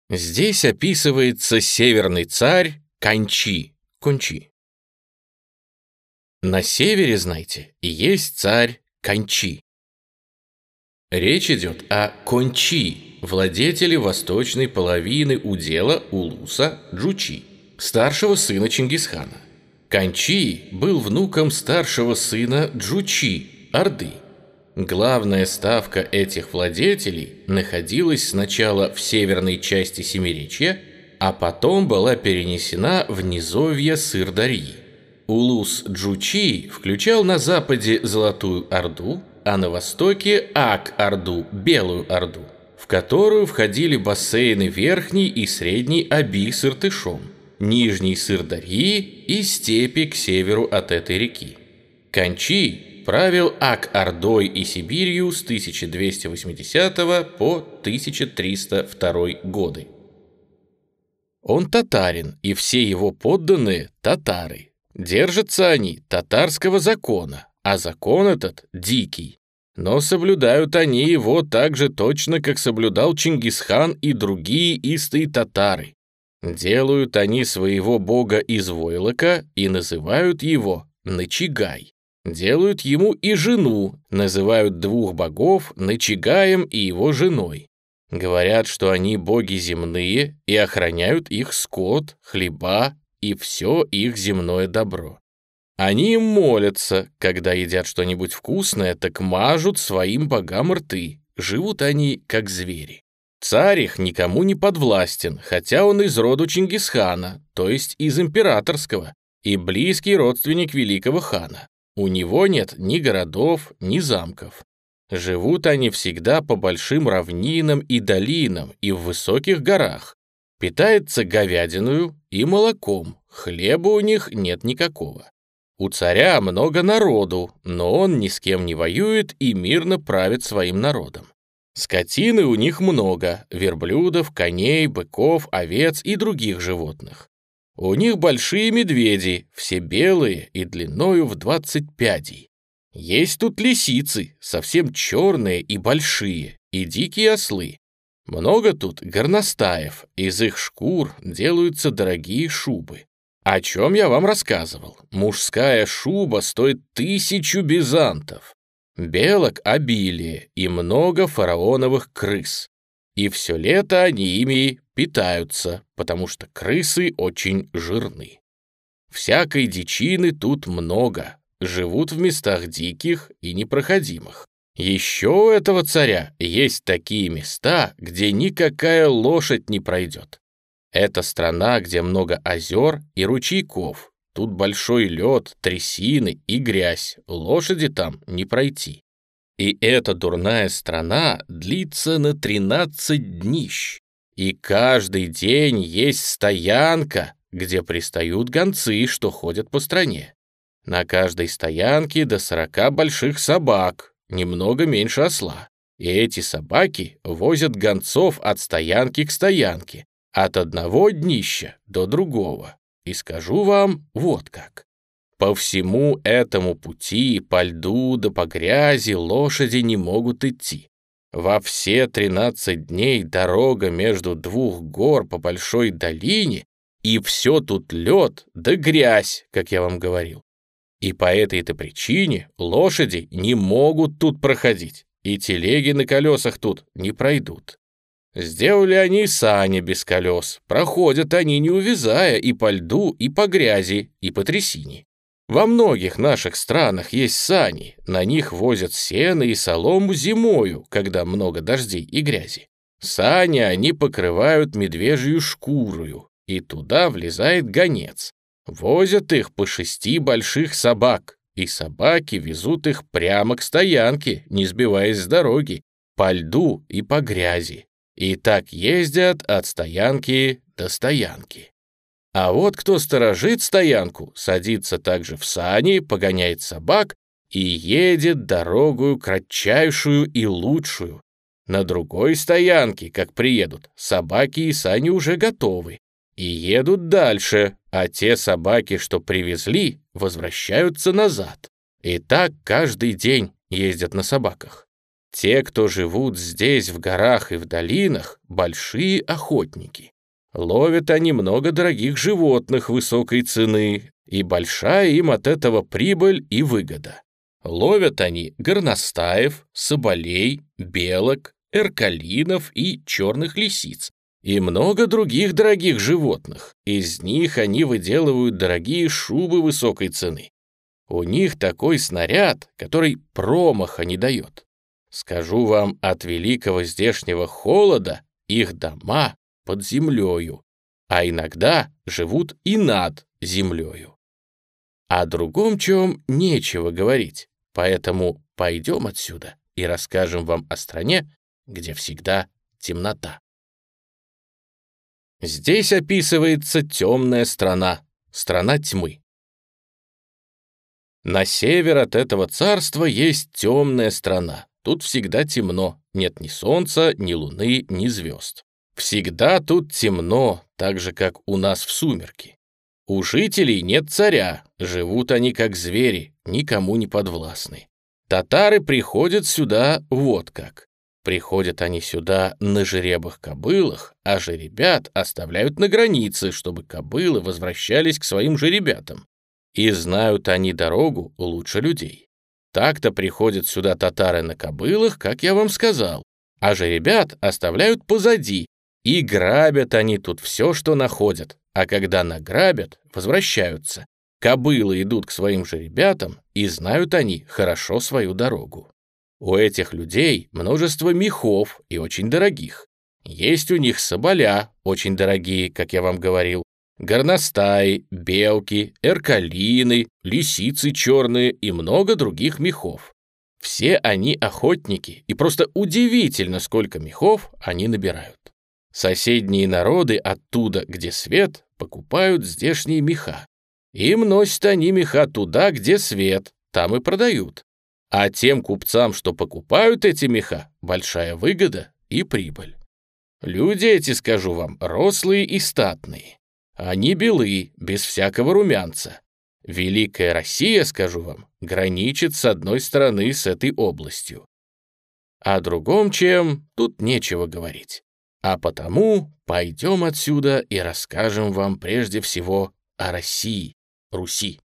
Здесь описывается северный царь Канчи, Кунчи. На севере, знаете, есть царь Канчи. Речь идет о Кончи, владетеле восточной половины удела Улуса Джучи, старшего сына Чингисхана. Канчи был внуком старшего сына Джучи, Орды. Главная ставка этих владетелей находилась сначала в северной части Семиречья, а потом была перенесена в низовье Сырдарьи. Улус Джучи включал на западе Золотую Орду, а на востоке Ак-Орду, Белую Орду, в которую входили бассейны Верхней и Средней Оби с Иртышом, Нижней Сырдарьи и степи к северу от этой реки. Канчи правил Ак-Ордой и Сибирью с 1280 по 1302 годы. Он татарин, и все его подданные – татары. Держатся они татарского закона, а закон этот дикий. Но соблюдают они его так же точно, как соблюдал Чингисхан и другие истые татары. Делают они своего бога из войлока и называют его Начигай. Делают ему и жену, называют двух богов Начигаем и его женой. Говорят, что они боги земные и охраняют их скот, хлеба и все их земное добро. Они им молятся, когда едят что-нибудь вкусное, так мажут своим богам рты. Живут они, как звери. Царь их никому не подвластен, хотя он из роду Чингисхана, то есть из императорского, и близкий родственник великого хана. У него нет ни городов, ни замков. Живут они всегда по большим равнинам и долинам и в высоких горах. Питается говядиною и молоком, хлеба у них нет никакого. У царя много народу, но он ни с кем не воюет и мирно правит своим народом. Скотины у них много, верблюдов, коней, быков, овец и других животных. У них большие медведи, все белые и длиною в 20 пядей. Есть тут лисицы, совсем черные и большие, и дикие ослы. Много тут горностаев, из их шкур делаются дорогие шубы. О чем я вам рассказывал? Мужская шуба стоит 1000 бизантов. Белок обилие и много фараоновых крыс. И все лето они ими питаются, потому что крысы очень жирны. Всякой дичины тут много, живут в местах диких и непроходимых. Еще у этого царя есть такие места, где никакая лошадь не пройдет. Это страна, где много озер и ручейков. Тут большой лед, трясины и грязь, лошади там не пройти. И эта дурная страна длится на 13 днищ. И каждый день есть стоянка, где пристают гонцы, что ходят по стране. На каждой стоянке до 40 больших собак, немного меньше осла. И эти собаки возят гонцов от стоянки к стоянке, от одного днища до другого. И скажу вам вот как. По всему этому пути, по льду да по грязи лошади не могут идти. Во все 13 дней дорога между двух гор по большой долине, и все тут лед да грязь, как я вам говорил. И по этой-то причине лошади не могут тут проходить, и телеги на колесах тут не пройдут. Сделали они сани без колес, проходят они не увязая и по льду, и по грязи, и по трясине. Во многих наших странах есть сани, на них возят сено и солому зимою, когда много дождей и грязи. Сани они покрывают медвежью шкурою, и туда влезает гонец. Возят их по 6 больших собак, и собаки везут их прямо к стоянке, не сбиваясь с дороги, по льду и по грязи. И так ездят от стоянки до стоянки. А вот кто сторожит стоянку, садится также в сани, погоняет собак и едет дорогою кратчайшую и лучшую. На другой стоянке, как приедут, собаки и сани уже готовы. И едут дальше, а те собаки, что привезли, возвращаются назад. И так каждый день ездят на собаках. Те, кто живут здесь, в горах и в долинах, большие охотники. Ловят они много дорогих животных высокой цены, и большая им от этого прибыль и выгода. Ловят они горностаев, соболей, белок, эркалинов и черных лисиц, и много других дорогих животных. Из них они выделывают дорогие шубы высокой цены. У них такой снаряд, который промаха не дает. Скажу вам, от великого здешнего холода их дома под землею, а иногда живут и над землею. О другом чем нечего говорить, поэтому пойдем отсюда и расскажем вам о стране, где всегда темнота. Здесь описывается темная страна, страна тьмы. На север от этого царства есть темная страна. Тут всегда темно, нет ни солнца, ни луны, ни звезд. Всегда тут темно, так же, как у нас в сумерки. У жителей нет царя, живут они как звери, никому не подвластны. Татары приходят сюда вот как. Приходят они сюда на жеребых кобылах, а жеребят оставляют на границе, чтобы кобылы возвращались к своим жеребятам. И знают они дорогу лучше людей. Так-то приходят сюда татары на кобылах, как я вам сказал, а жеребят оставляют позади, и грабят они тут все, что находят, а когда награбят, возвращаются. Кобылы идут к своим жеребятам, и знают они хорошо свою дорогу. У этих людей множество мехов и очень дорогих. Есть у них соболя, очень дорогие, как я вам говорил, горностаи, белки, эркалины, лисицы черные и много других мехов. Все они охотники, и просто удивительно, сколько мехов они набирают. Соседние народы оттуда, где свет, покупают здешние меха. Им носят они меха туда, где свет, там и продают. А тем купцам, что покупают эти меха, большая выгода и прибыль. Люди эти, скажу вам, рослые и статные. Они белы, без всякого румянца. Великая Россия, скажу вам, граничит с одной стороны с этой областью. О другом чем тут нечего говорить. А потому пойдем отсюда и расскажем вам прежде всего о России, Руси.